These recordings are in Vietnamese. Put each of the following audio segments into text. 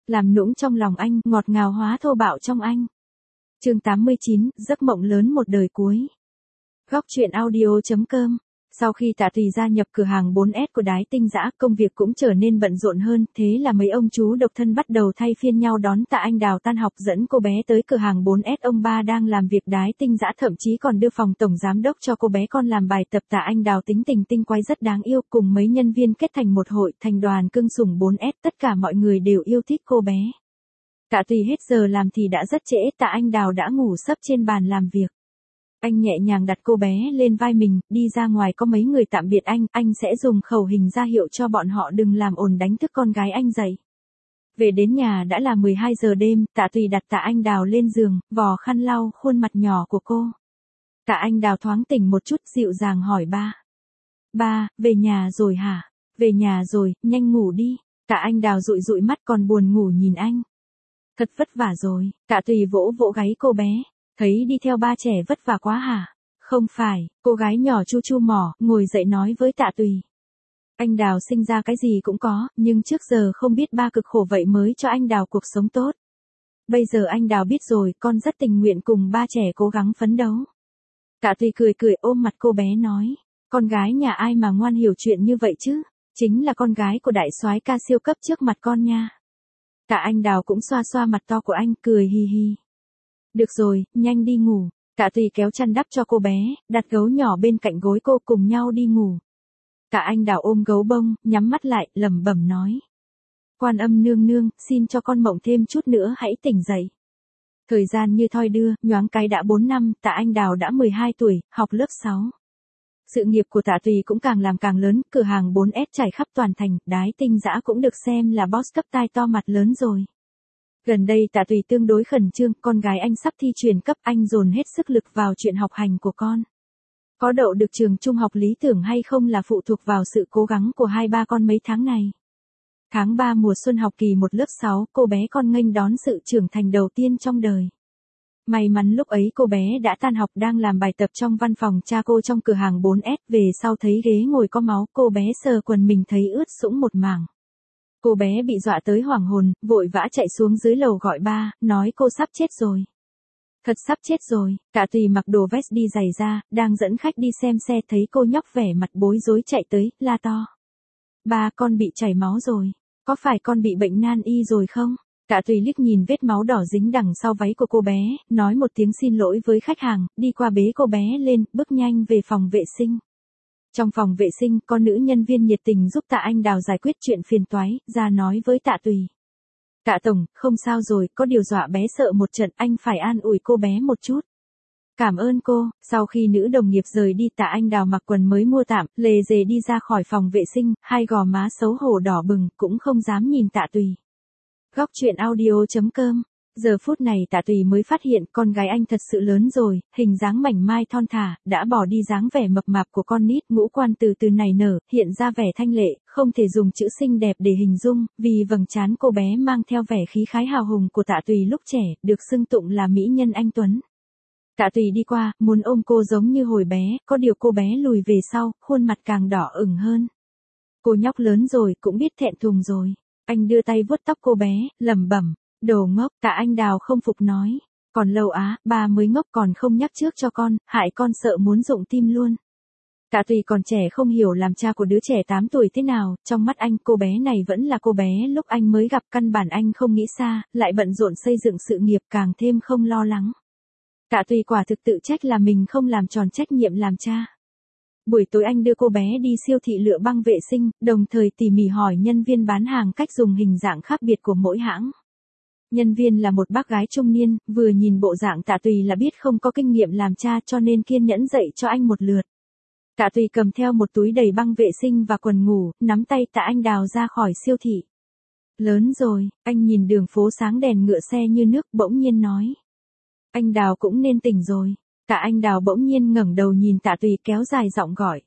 làm nũng trong lòng anh, ngọt ngào hóa thô bạo trong anh. Chương 89, giấc mộng lớn một đời cuối. Góc truyện audio.com. Sau khi Tạ Tùy gia nhập cửa hàng 4S của Đái Tinh Dã, công việc cũng trở nên bận rộn hơn, thế là mấy ông chú độc thân bắt đầu thay phiên nhau đón Tạ Anh Đào tan học dẫn cô bé tới cửa hàng 4S. Ông ba đang làm việc Đái Tinh Dã thậm chí còn đưa phòng tổng giám đốc cho cô bé con làm bài tập. Tạ Anh Đào tính tình tinh quái rất đáng yêu, cùng mấy nhân viên kết thành một hội, thành đoàn cưng sủng 4S, tất cả mọi người đều yêu thích cô bé. Tạ Tùy hết giờ làm thì đã rất trễ, Tạ Anh Đào đã ngủ sấp trên bàn làm việc. Anh nhẹ nhàng đặt cô bé lên vai mình, đi ra ngoài có mấy người tạm biệt anh sẽ dùng khẩu hình ra hiệu cho bọn họ đừng làm ồn đánh thức con gái anh dậy. Về đến nhà đã là 12 giờ đêm, Tạ Tùy đặt Tạ Anh Đào lên giường, vò khăn lau khuôn mặt nhỏ của cô. Tạ Anh Đào thoáng tỉnh một chút, dịu dàng hỏi ba. Ba, về nhà rồi hả? Về nhà rồi, nhanh ngủ đi. Tạ Anh Đào dụi dụi mắt còn buồn ngủ nhìn anh. Thật vất vả rồi, Tạ Tùy vỗ vỗ gáy cô bé. Thấy đi theo ba trẻ vất vả quá hả? Không phải, cô gái nhỏ chu chu mỏ, ngồi dậy nói với Tạ Tùy. Anh Đào sinh ra cái gì cũng có, nhưng trước giờ không biết ba cực khổ vậy mới cho anh Đào cuộc sống tốt. Bây giờ anh Đào biết rồi, con rất tình nguyện cùng ba trẻ cố gắng phấn đấu. Tạ Tùy cười cười ôm mặt cô bé nói, con gái nhà ai mà ngoan hiểu chuyện như vậy chứ, chính là con gái của đại soái ca siêu cấp trước mặt con nha. Tạ Anh Đào cũng xoa xoa mặt to của anh, cười hi hi. Được rồi, nhanh đi ngủ. Tạ Tùy kéo chăn đắp cho cô bé, đặt gấu nhỏ bên cạnh gối cô cùng nhau đi ngủ. Tạ Anh Đào ôm gấu bông, nhắm mắt lại, lẩm bẩm nói. Quan Âm nương nương, xin cho con mộng thêm chút nữa hãy tỉnh dậy. Thời gian như thoi đưa, nhoáng cái đã 4 năm, Tạ Anh Đào đã 12 tuổi, học lớp 6. Sự nghiệp của Tạ Tùy cũng càng làm càng lớn, cửa hàng 4S trải khắp toàn thành, Đái Tinh Dã cũng được xem là boss cấp tai to mặt lớn rồi. Gần đây Tạ Tùy tương đối khẩn trương, con gái anh sắp thi chuyển cấp, anh dồn hết sức lực vào chuyện học hành của con. Có đậu được trường trung học lý tưởng hay không là phụ thuộc vào sự cố gắng của hai ba con mấy tháng này. Tháng 3 mùa xuân học kỳ 1 lớp 6, cô bé con nghênh đón sự trưởng thành đầu tiên trong đời. May mắn lúc ấy cô bé đã tan học đang làm bài tập trong văn phòng cha cô trong cửa hàng 4S, về sau thấy ghế ngồi có máu, cô bé sờ quần mình thấy ướt sũng một mảng. Cô bé bị dọa tới hoảng hồn, vội vã chạy xuống dưới lầu gọi ba, nói cô sắp chết rồi. Thật sắp chết rồi. Tạ Tùy mặc đồ vest đi giày ra, đang dẫn khách đi xem xe, thấy cô nhóc vẻ mặt bối rối chạy tới, la to. Ba, con bị chảy máu rồi. Có phải con bị bệnh nan y rồi không? Tạ Tùy liếc nhìn vết máu đỏ dính đằng sau váy của cô bé, nói một tiếng xin lỗi với khách hàng, đi qua bế cô bé lên, bước nhanh về phòng vệ sinh. Trong phòng vệ sinh, con nữ nhân viên nhiệt tình giúp Tạ Anh Đào giải quyết chuyện phiền toái, ra nói với Tạ Tùy. Tạ tổng, không sao rồi, có điều dọa bé sợ một trận, anh phải an ủi cô bé một chút. Cảm ơn cô. Sau khi nữ đồng nghiệp rời đi, Tạ Anh Đào mặc quần mới mua tạm, lề dề đi ra khỏi phòng vệ sinh, hai gò má xấu hổ đỏ bừng, cũng không dám nhìn Tạ Tùy. Góc truyện audio.com. Giờ phút này Tạ Tùy mới phát hiện con gái anh thật sự lớn rồi, hình dáng mảnh mai thon thả, đã bỏ đi dáng vẻ mập mạp của con nít, ngũ quan từ từ nảy nở, hiện ra vẻ thanh lệ, không thể dùng chữ xinh đẹp để hình dung, vì vầng trán cô bé mang theo vẻ khí khái hào hùng của Tạ Tùy lúc trẻ, được xưng tụng là mỹ nhân anh tuấn. Tạ Tùy đi qua, muốn ôm cô giống như hồi bé, có điều cô bé lùi về sau, khuôn mặt càng đỏ ửng hơn. Cô nhóc lớn rồi, cũng biết thẹn thùng rồi. Anh đưa tay vuốt tóc cô bé, lẩm bẩm. Đồ ngốc. Tạ Anh Đào không phục nói. Còn lâu á, ba mới ngốc còn không nhắc trước cho con, hại con sợ muốn rụng tim luôn. Tạ Tùy còn trẻ không hiểu làm cha của đứa trẻ 8 tuổi thế nào, trong mắt anh cô bé này vẫn là cô bé lúc anh mới gặp, căn bản anh không nghĩ xa, lại bận rộn xây dựng sự nghiệp càng thêm không lo lắng. Tạ Tùy quả thực tự trách là mình không làm tròn trách nhiệm làm cha. Buổi tối anh đưa cô bé đi siêu thị lựa băng vệ sinh, đồng thời tỉ mỉ hỏi nhân viên bán hàng cách dùng hình dạng khác biệt của mỗi hãng. Nhân viên là một bác gái trung niên, vừa nhìn bộ dạng Tạ Tùy là biết không có kinh nghiệm làm cha cho nên kiên nhẫn dạy cho anh một lượt. Tạ Tùy cầm theo một túi đầy băng vệ sinh và quần ngủ, nắm tay Tạ Anh Đào ra khỏi siêu thị. Lớn rồi, anh nhìn đường phố sáng đèn ngựa xe như nước, bỗng nhiên nói. Anh Đào cũng nên tỉnh rồi. Tạ Anh Đào bỗng nhiên ngẩng đầu nhìn Tạ Tùy kéo dài giọng gọi.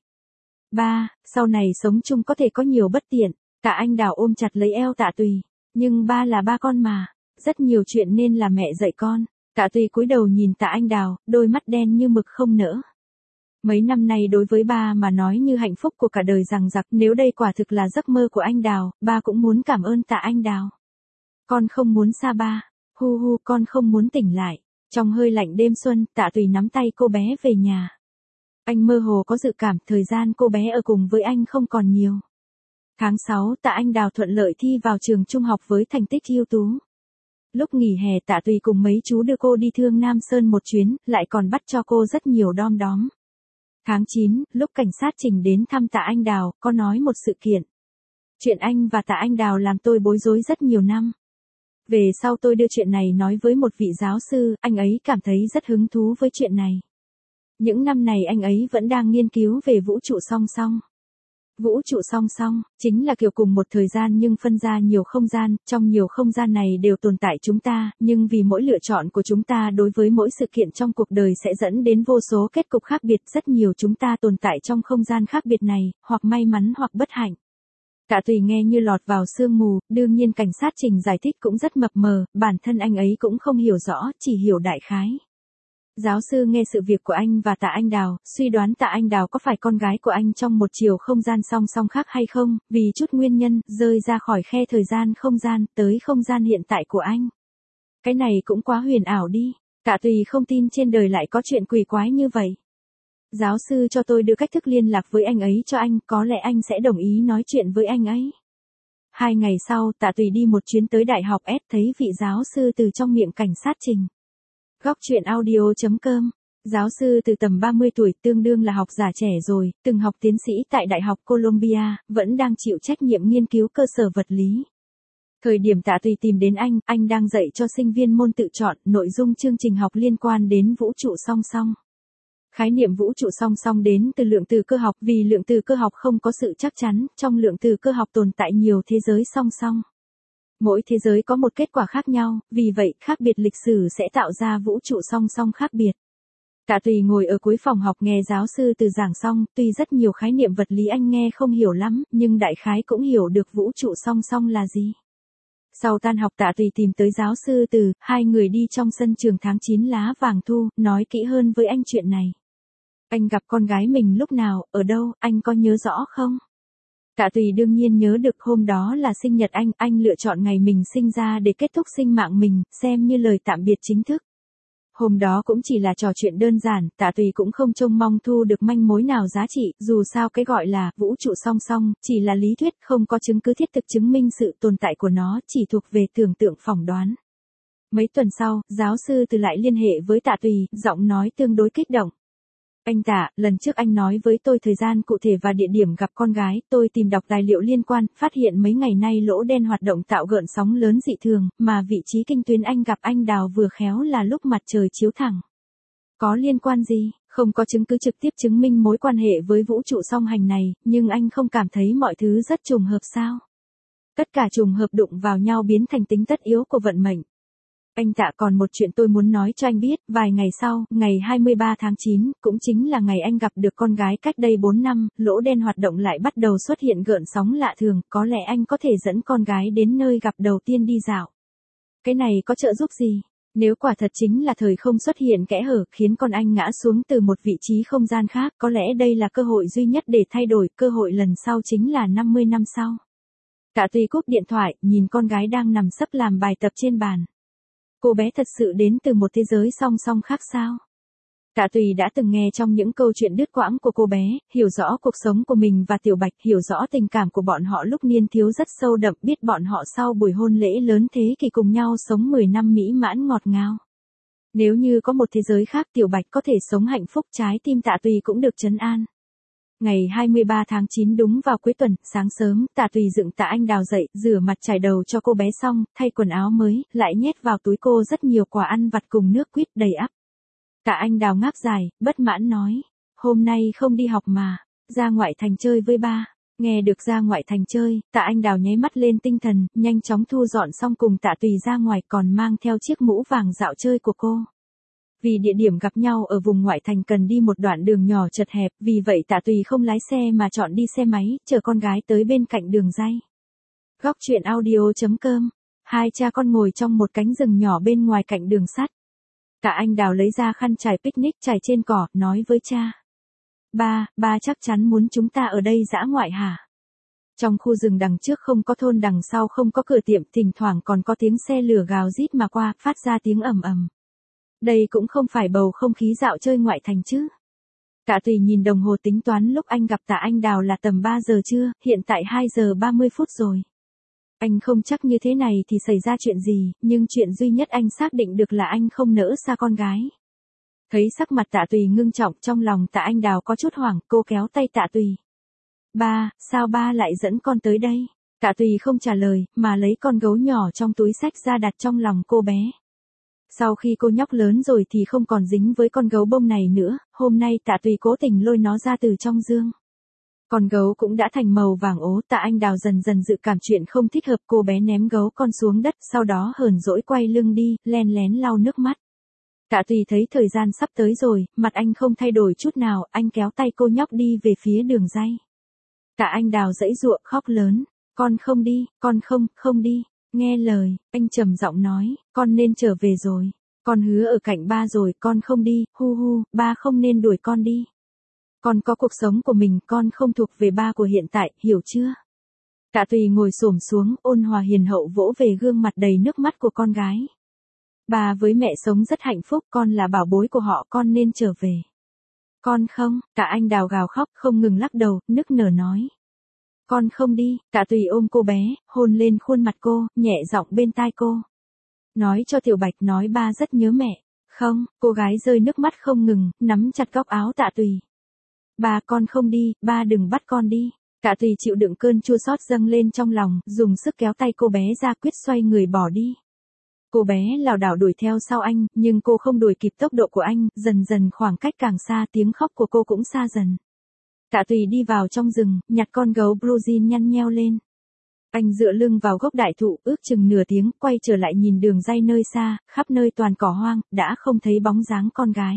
Ba, sau này sống chung có thể có nhiều bất tiện. Tạ Anh Đào ôm chặt lấy eo Tạ Tùy. Nhưng ba là ba con mà. Rất nhiều chuyện nên là mẹ dạy con. Tạ Tùy cúi đầu nhìn Tạ Anh Đào, đôi mắt đen như mực không nỡ. Mấy năm nay đối với ba mà nói như hạnh phúc của cả đời rằng rặc, nếu đây quả thực là giấc mơ của anh Đào, ba cũng muốn cảm ơn Tạ Anh Đào. Con không muốn xa ba. Hu hu, con không muốn tỉnh lại. Trong hơi lạnh đêm xuân, Tạ Tùy nắm tay cô bé về nhà. Anh mơ hồ có dự cảm thời gian cô bé ở cùng với anh không còn nhiều. Tháng 6, Tạ Anh Đào thuận lợi thi vào trường trung học với thành tích ưu tú. Lúc nghỉ hè Tạ Tùy cùng mấy chú đưa cô đi Thương Nam Sơn một chuyến, lại còn bắt cho cô rất nhiều đom đóm. Tháng 9, lúc cảnh sát Trình đến thăm Tạ Anh Đào, có nói một sự kiện. Chuyện anh và Tạ Anh Đào làm tôi bối rối rất nhiều năm. Về sau tôi đưa chuyện này nói với một vị giáo sư, anh ấy cảm thấy rất hứng thú với chuyện này. Những năm này anh ấy vẫn đang nghiên cứu về vũ trụ song song. Vũ trụ song song, chính là kiểu cùng một thời gian nhưng phân ra nhiều không gian, trong nhiều không gian này đều tồn tại chúng ta, nhưng vì mỗi lựa chọn của chúng ta đối với mỗi sự kiện trong cuộc đời sẽ dẫn đến vô số kết cục khác biệt, rất nhiều chúng ta tồn tại trong không gian khác biệt này, hoặc may mắn hoặc bất hạnh. Tạ Tùy nghe như lọt vào sương mù, đương nhiên cảnh sát Trình giải thích cũng rất mập mờ, bản thân anh ấy cũng không hiểu rõ, chỉ hiểu đại khái. Giáo sư nghe sự việc của anh và Tạ Anh Đào, suy đoán Tạ Anh Đào có phải con gái của anh trong một chiều không gian song song khác hay không, vì chút nguyên nhân, rơi ra khỏi khe thời gian không gian, tới không gian hiện tại của anh. Cái này cũng quá huyền ảo đi, Tạ Tùy không tin trên đời lại có chuyện quỷ quái như vậy. Giáo sư cho tôi đưa cách thức liên lạc với anh ấy cho anh, có lẽ anh sẽ đồng ý nói chuyện với anh ấy. 2 ngày sau, Tạ Tùy đi một chuyến tới Đại học S thấy vị giáo sư từ trong miệng cảnh sát Trình. Góc chuyện audio.com. Giáo sư từ tầm 30 tuổi tương đương là học giả trẻ rồi, từng học tiến sĩ tại Đại học Columbia, vẫn đang chịu trách nhiệm nghiên cứu cơ sở vật lý. Thời điểm Tạ Tùy tìm đến anh đang dạy cho sinh viên môn tự chọn, nội dung chương trình học liên quan đến vũ trụ song song. Khái niệm vũ trụ song song đến từ lượng từ cơ học, vì lượng từ cơ học không có sự chắc chắn, trong lượng từ cơ học tồn tại nhiều thế giới song song. Mỗi thế giới có một kết quả khác nhau, vì vậy khác biệt lịch sử sẽ tạo ra vũ trụ song song khác biệt. Tạ Tùy ngồi ở cuối phòng học nghe giáo sư từ giảng xong, tuy rất nhiều khái niệm vật lý anh nghe không hiểu lắm, nhưng đại khái cũng hiểu được vũ trụ song song là gì. Sau tan học Tạ Tùy tìm tới giáo sư từ, hai người đi trong sân trường tháng 9 lá vàng thu, nói kỹ hơn với anh chuyện này. Anh gặp con gái mình lúc nào, ở đâu, anh có nhớ rõ không? Tạ Tùy đương nhiên nhớ được, hôm đó là sinh nhật anh lựa chọn ngày mình sinh ra để kết thúc sinh mạng mình, xem như lời tạm biệt chính thức. Hôm đó cũng chỉ là trò chuyện đơn giản, Tạ Tùy cũng không trông mong thu được manh mối nào giá trị, dù sao cái gọi là vũ trụ song song, chỉ là lý thuyết, không có chứng cứ thiết thực chứng minh sự tồn tại của nó, chỉ thuộc về tưởng tượng phỏng đoán. Mấy tuần sau, giáo sư từ lại liên hệ với Tạ Tùy, giọng nói tương đối kích động. Anh Tạ, lần trước anh nói với tôi thời gian cụ thể và địa điểm gặp con gái, tôi tìm đọc tài liệu liên quan, phát hiện mấy ngày nay lỗ đen hoạt động tạo gợn sóng lớn dị thường, mà vị trí kinh tuyến anh gặp anh Đào vừa khéo là lúc mặt trời chiếu thẳng. Có liên quan gì? Không có chứng cứ trực tiếp chứng minh mối quan hệ với vũ trụ song hành này, nhưng anh không cảm thấy mọi thứ rất trùng hợp sao? Tất cả trùng hợp đụng vào nhau biến thành tính tất yếu của vận mệnh. Anh Tạ, còn một chuyện tôi muốn nói cho anh biết, vài ngày sau, ngày 23 tháng 9, cũng chính là ngày anh gặp được con gái cách đây 4 năm, lỗ đen hoạt động lại bắt đầu xuất hiện gợn sóng lạ thường, có lẽ anh có thể dẫn con gái đến nơi gặp đầu tiên đi dạo. Cái này có trợ giúp gì? Nếu quả thật chính là thời không xuất hiện kẽ hở, khiến con anh ngã xuống từ một vị trí không gian khác, có lẽ đây là cơ hội duy nhất để thay đổi, cơ hội lần sau chính là 50 năm sau. Tạ Tùy cúp điện thoại, nhìn con gái đang nằm sấp làm bài tập trên bàn. Cô bé thật sự đến từ một thế giới song song khác sao? Tạ Tùy đã từng nghe trong những câu chuyện đứt quãng của cô bé, hiểu rõ cuộc sống của mình và Tiểu Bạch, hiểu rõ tình cảm của bọn họ lúc niên thiếu rất sâu đậm, biết bọn họ sau buổi hôn lễ lớn thế kỷ cùng nhau sống 10 năm mỹ mãn ngọt ngào. Nếu như có một thế giới khác Tiểu Bạch có thể sống hạnh phúc, trái tim Tạ Tùy cũng được trấn an. Ngày 23 tháng 9 đúng vào cuối tuần, sáng sớm, Tạ Tùy dựng Tạ Anh Đào dậy, rửa mặt chải đầu cho cô bé xong, thay quần áo mới, lại nhét vào túi cô rất nhiều quà ăn vặt cùng nước quýt đầy ắp. Tạ Anh Đào ngáp dài, bất mãn nói, hôm nay không đi học mà, ra ngoại thành chơi với ba. Nghe được ra ngoại thành chơi, Tạ Anh Đào nháy mắt lên tinh thần, nhanh chóng thu dọn xong cùng Tạ Tùy ra ngoài, còn mang theo chiếc mũ vàng dạo chơi của cô. Vì địa điểm gặp nhau ở vùng ngoại thành cần đi một đoạn đường nhỏ chật hẹp, vì vậy Tạ Tùy không lái xe mà chọn đi xe máy, chở con gái tới bên cạnh đường ray. Góc chuyện audio.com. Hai cha con ngồi trong một cánh rừng nhỏ bên ngoài cạnh đường sắt. Tạ Anh Đào lấy ra khăn trải picnic trải trên cỏ, nói với cha. Ba chắc chắn muốn chúng ta ở đây dã ngoại hả? Trong khu rừng đằng trước không có thôn, đằng sau không có cửa tiệm, thỉnh thoảng còn có tiếng xe lửa gào rít mà qua, phát ra tiếng ầm ầm. Đây cũng không phải bầu không khí dạo chơi ngoại thành chứ. Tạ Tùy nhìn đồng hồ tính toán lúc anh gặp Tạ Anh Đào là tầm 3 giờ trưa, hiện tại 2 giờ 30 phút rồi. Anh không chắc như thế này thì xảy ra chuyện gì, nhưng chuyện duy nhất anh xác định được là anh không nỡ xa con gái. Thấy sắc mặt Tạ Tùy ngưng trọng, trong lòng Tạ Anh Đào có chút hoảng, cô kéo tay Tạ Tùy. Ba, sao ba lại dẫn con tới đây? Tạ Tùy không trả lời, mà lấy con gấu nhỏ trong túi xách ra đặt trong lòng cô bé. Sau khi cô nhóc lớn rồi thì không còn dính với con gấu bông này nữa, hôm nay Tạ Tùy cố tình lôi nó ra từ trong giường. Con gấu cũng đã thành màu vàng ố, Tạ Anh Đào dần dần dự cảm chuyện không thích hợp, cô bé ném gấu con xuống đất, sau đó hờn dỗi quay lưng đi, len lén lau nước mắt. Tạ Tùy thấy thời gian sắp tới rồi, mặt anh không thay đổi chút nào, anh kéo tay cô nhóc đi về phía đường ray. Tạ Anh Đào giãy giụa khóc lớn, con không đi, con không đi, nghe lời, anh trầm giọng nói, con nên trở về rồi, con hứa ở cạnh ba rồi, con không đi, hu hu, ba không nên đuổi con đi. Con có cuộc sống của mình, con không thuộc về ba của hiện tại, hiểu chưa? Tạ Tùy ngồi xổm xuống, ôn hòa hiền hậu vỗ về gương mặt đầy nước mắt của con gái. Ba với mẹ sống rất hạnh phúc, con là bảo bối của họ, con nên trở về. Con không, Tạ Anh Đào gào khóc, không ngừng lắc đầu, nức nở nói. Con không đi, Tạ Tùy ôm cô bé, hôn lên khuôn mặt cô, nhẹ giọng bên tai cô. Nói cho Tiểu Bạch, nói ba rất nhớ mẹ. Không, cô gái rơi nước mắt không ngừng, nắm chặt góc áo Tạ Tùy. Ba, con không đi, ba đừng bắt con đi. Tạ Tùy chịu đựng cơn chua xót dâng lên trong lòng, dùng sức kéo tay cô bé ra, quyết xoay người bỏ đi. Cô bé lảo đảo đuổi theo sau anh, nhưng cô không đuổi kịp tốc độ của anh, dần dần khoảng cách càng xa, tiếng khóc của cô cũng xa dần. Tạ Tùy đi vào trong rừng, nhặt con gấu Bluejin nhăn nheo lên. Anh dựa lưng vào gốc đại thụ, ước chừng nửa tiếng, quay trở lại nhìn đường ray nơi xa, khắp nơi toàn cỏ hoang, đã không thấy bóng dáng con gái.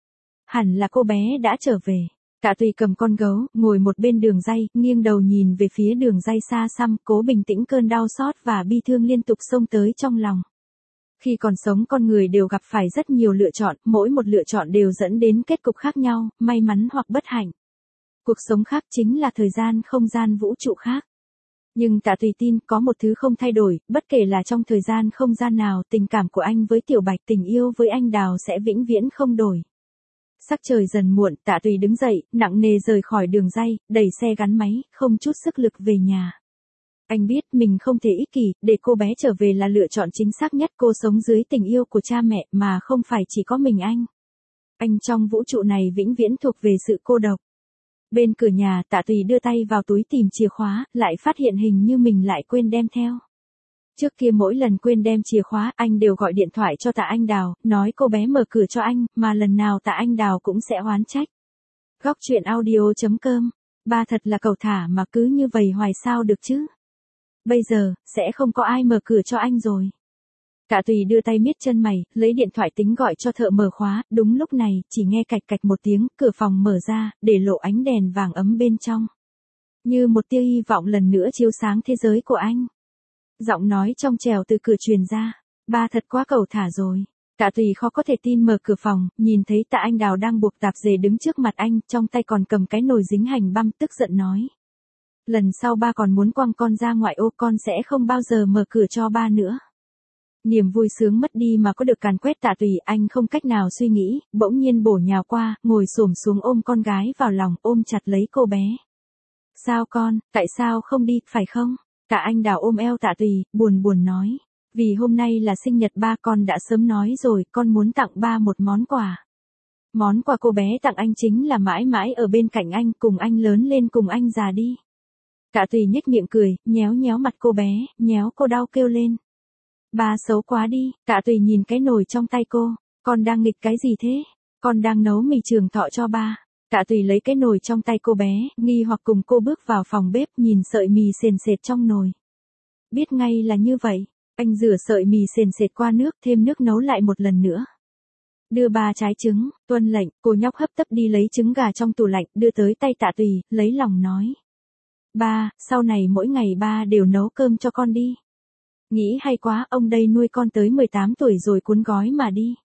Hẳn là cô bé đã trở về. Tạ Tùy cầm con gấu, ngồi một bên đường ray, nghiêng đầu nhìn về phía đường ray xa xăm, cố bình tĩnh cơn đau xót và bi thương liên tục xông tới trong lòng. Khi còn sống con người đều gặp phải rất nhiều lựa chọn, mỗi một lựa chọn đều dẫn đến kết cục khác nhau, may mắn hoặc bất hạnh. Cuộc sống khác chính là thời gian không gian vũ trụ khác. Nhưng Tạ Tùy tin có một thứ không thay đổi, bất kể là trong thời gian không gian nào, tình cảm của anh với Tiểu Bạch, tình yêu với anh Đào sẽ vĩnh viễn không đổi. Sắc trời dần muộn, Tạ Tùy đứng dậy, nặng nề rời khỏi đường ray, đẩy xe gắn máy, không chút sức lực về nhà. Anh biết mình không thể ích kỷ, để cô bé trở về là lựa chọn chính xác nhất, cô sống dưới tình yêu của cha mẹ mà không phải chỉ có mình anh. Anh trong vũ trụ này vĩnh viễn thuộc về sự cô độc. Bên cửa nhà, Tạ Tùy đưa tay vào túi tìm chìa khóa, lại phát hiện hình như mình lại quên đem theo. Trước kia mỗi lần quên đem chìa khóa, anh đều gọi điện thoại cho Tạ Anh Đào, nói cô bé mở cửa cho anh, mà lần nào Tạ Anh Đào cũng sẽ oán trách. Góc truyện audio.com. Ba thật là cẩu thả mà cứ như vậy hoài sao được chứ. Bây giờ, sẽ không có ai mở cửa cho anh rồi. Tạ Tùy đưa tay miết chân mày, lấy điện thoại tính gọi cho thợ mở khóa, đúng lúc này, chỉ nghe cạch cạch một tiếng, cửa phòng mở ra, để lộ ánh đèn vàng ấm bên trong. Như một tia hy vọng lần nữa chiếu sáng thế giới của anh. Giọng nói trong trẻo từ cửa truyền ra, ba thật quá cẩu thả rồi. Tạ Tùy khó có thể tin mở cửa phòng, nhìn thấy Tạ Anh Đào đang buộc tạp dề đứng trước mặt anh, trong tay còn cầm cái nồi dính hành băm, tức giận nói. Lần sau ba còn muốn quăng con ra ngoại ô, con sẽ không bao giờ mở cửa cho ba nữa. Niềm vui sướng mất đi mà có được càn quét Tạ Tùy, anh không cách nào suy nghĩ, bỗng nhiên bổ nhào qua, ngồi xổm xuống ôm con gái vào lòng, ôm chặt lấy cô bé. Sao con, tại sao không đi, phải không? Tạ Anh Đào ôm eo Tạ Tùy, buồn buồn nói. Vì hôm nay là sinh nhật ba, con đã sớm nói rồi, con muốn tặng ba một món quà. Món quà cô bé tặng anh chính là mãi mãi ở bên cạnh anh, cùng anh lớn lên, cùng anh già đi. Tạ Tùy nhếch miệng cười, nhéo nhéo mặt cô bé, nhéo cô đau kêu lên. Ba xấu quá đi. Tạ Tùy nhìn cái nồi trong tay cô. Con đang nghịch cái gì thế? Con đang nấu mì trường thọ cho ba. Tạ Tùy lấy cái nồi trong tay cô bé, nghi hoặc cùng cô bước vào phòng bếp, nhìn sợi mì sền sệt trong nồi. Biết ngay là như vậy. Anh rửa sợi mì sền sệt qua nước, thêm nước nấu lại một lần nữa. Đưa ba trái trứng, tuân lệnh, cô nhóc hấp tấp đi lấy trứng gà trong tủ lạnh, đưa tới tay Tạ Tùy, lấy lòng nói. Ba, sau này mỗi ngày ba đều nấu cơm cho con đi. Nghĩ hay quá, ông đây nuôi con tới 18 tuổi rồi cuốn gói mà đi.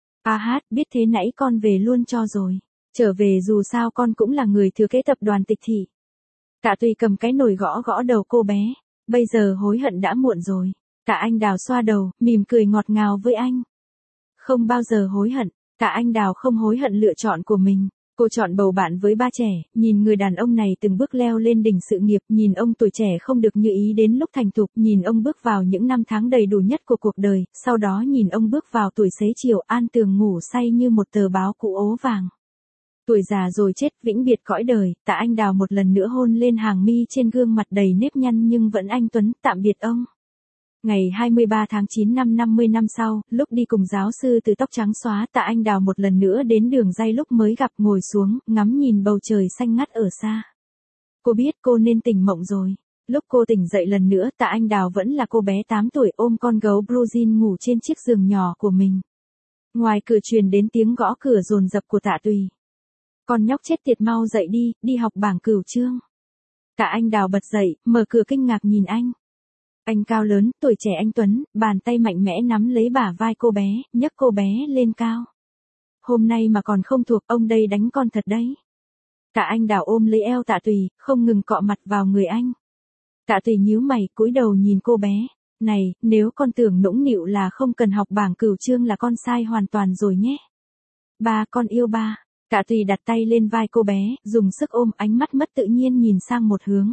A hát, biết thế nãy con về luôn cho rồi. Trở về dù sao con cũng là người thừa kế tập đoàn Tịch Thị. Tạ Tùy cầm cái nồi gõ gõ đầu cô bé. Bây giờ hối hận đã muộn rồi. Tạ Anh Đào xoa đầu, mỉm cười ngọt ngào với anh. Không bao giờ hối hận. Tạ Anh Đào không hối hận lựa chọn của mình. Cô chọn bầu bạn với ba trẻ, nhìn người đàn ông này từng bước leo lên đỉnh sự nghiệp, nhìn ông tuổi trẻ không được như ý đến lúc thành thục, nhìn ông bước vào những năm tháng đầy đủ nhất của cuộc đời, sau đó nhìn ông bước vào tuổi xế chiều an tường ngủ say như một tờ báo cũ ố vàng. Tuổi già rồi chết, vĩnh biệt cõi đời, Tạ Anh Đào một lần nữa hôn lên hàng mi trên gương mặt đầy nếp nhăn nhưng vẫn anh tuấn, tạm biệt ông. Ngày 23 tháng 9 năm 50 năm sau, lúc đi cùng giáo sư từ tóc trắng xóa, Tạ Anh Đào một lần nữa đến đường ray lúc mới gặp, ngồi xuống, ngắm nhìn bầu trời xanh ngắt ở xa. Cô biết cô nên tỉnh mộng rồi. Lúc cô tỉnh dậy lần nữa, Tạ Anh Đào vẫn là cô bé 8 tuổi ôm con gấu blue jean ngủ trên chiếc giường nhỏ của mình. Ngoài cửa truyền đến tiếng gõ cửa dồn dập của Tạ Tùy. Con nhóc chết tiệt mau dậy đi, đi học bảng cửu chương. Tạ Anh Đào bật dậy, mở cửa kinh ngạc nhìn anh. Anh cao lớn, tuổi trẻ anh tuấn, bàn tay mạnh mẽ nắm lấy bả vai cô bé, nhấc cô bé lên cao. Hôm nay mà còn không thuộc, ông đây đánh con thật đấy. Tạ Anh Đào ôm lấy eo Tạ Tùy, không ngừng cọ mặt vào người anh. Tạ Tùy nhíu mày, cúi đầu nhìn cô bé. Này, nếu con tưởng nũng nịu là không cần học bảng cửu chương là con sai hoàn toàn rồi nhé. Ba, con yêu ba. Tạ Tùy đặt tay lên vai cô bé, dùng sức ôm, ánh mắt mất tự nhiên nhìn sang một hướng.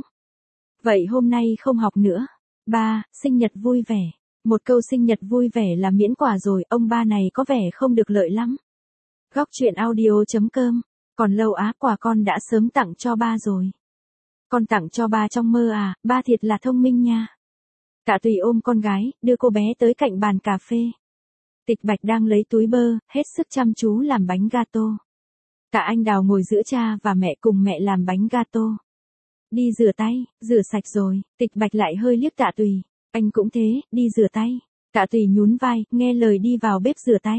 Vậy hôm nay không học nữa. Ba, sinh nhật vui vẻ. Một câu sinh nhật vui vẻ là miễn quà rồi, ông ba này có vẻ không được lợi lắm. Góc truyện audio.com. Còn lâu á, quà con đã sớm tặng cho ba rồi. Con tặng cho ba trong mơ à, ba thiệt là thông minh nha. Tạ Tùy ôm con gái, đưa cô bé tới cạnh bàn cà phê. Tịch Bạch đang lấy túi bơ, hết sức chăm chú làm bánh gato. Tạ Anh Đào ngồi giữa cha và mẹ cùng mẹ làm bánh gato. Đi rửa tay, rửa sạch rồi, Tịch Bạch lại hơi liếc Tạ Tùy. Anh cũng thế, đi rửa tay. Tạ Tùy nhún vai, nghe lời đi vào bếp rửa tay.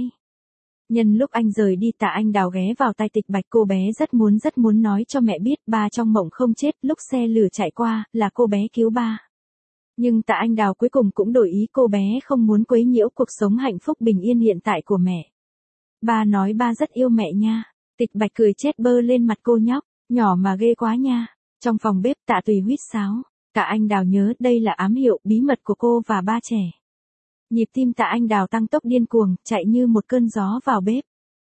Nhân lúc anh rời đi, Tạ Anh Đào ghé vào tai Tịch Bạch, cô bé rất muốn nói cho mẹ biết ba trong mộng không chết, lúc xe lửa chạy qua, là cô bé cứu ba. Nhưng Tạ Anh Đào cuối cùng cũng đổi ý, cô bé không muốn quấy nhiễu cuộc sống hạnh phúc bình yên hiện tại của mẹ. Ba nói ba rất yêu mẹ nha. Tịch Bạch cười chết bơ lên mặt cô nhóc, nhỏ mà ghê quá nha. Trong phòng bếp Tạ Tùy huýt sáo. Tạ Anh Đào nhớ đây là ám hiệu bí mật của cô và ba trẻ. Nhịp tim Tạ Anh Đào tăng tốc điên cuồng, chạy như một cơn gió vào bếp.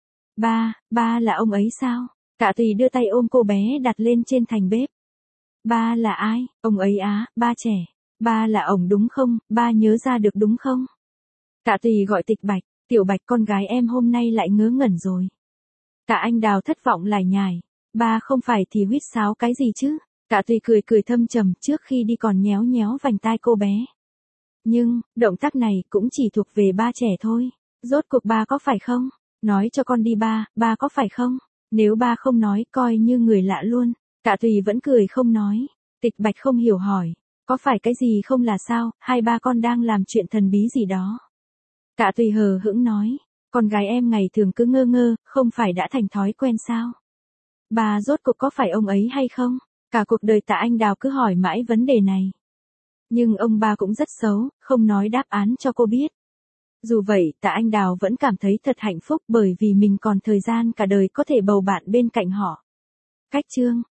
Ba là ông ấy sao? Tạ Tùy đưa tay ôm cô bé đặt lên trên thành bếp. Ba là ai? Ông ấy á, ba trẻ. Ba là ổng đúng không? Ba nhớ ra được đúng không? Tạ Tùy gọi Tịch Bạch, Tiểu Bạch con gái em hôm nay lại ngớ ngẩn rồi. Tạ Anh Đào thất vọng lải nhải. Ba không phải thì huýt sáo cái gì chứ? Tạ Tùy cười thâm trầm, trước khi đi còn nhéo nhéo vành tai cô bé. Nhưng, động tác này cũng chỉ thuộc về ba trẻ thôi. Rốt cuộc ba có phải không? Nói cho con đi ba có phải không? Nếu ba không nói, coi như người lạ luôn. Tạ Tùy vẫn cười không nói. Tịch Bạch không hiểu hỏi. Có phải cái gì không là sao, hai ba con đang làm chuyện thần bí gì đó. Tạ Tùy hờ hững nói. Con gái em ngày thường cứ ngơ ngơ, không phải đã thành thói quen sao? Ba rốt cuộc có phải ông ấy hay không? Cả cuộc đời Tạ Anh Đào cứ hỏi mãi vấn đề này. Nhưng ông ba cũng rất xấu, không nói đáp án cho cô biết. Dù vậy, Tạ Anh Đào vẫn cảm thấy thật hạnh phúc bởi vì mình còn thời gian cả đời có thể bầu bạn bên cạnh họ. Cách chương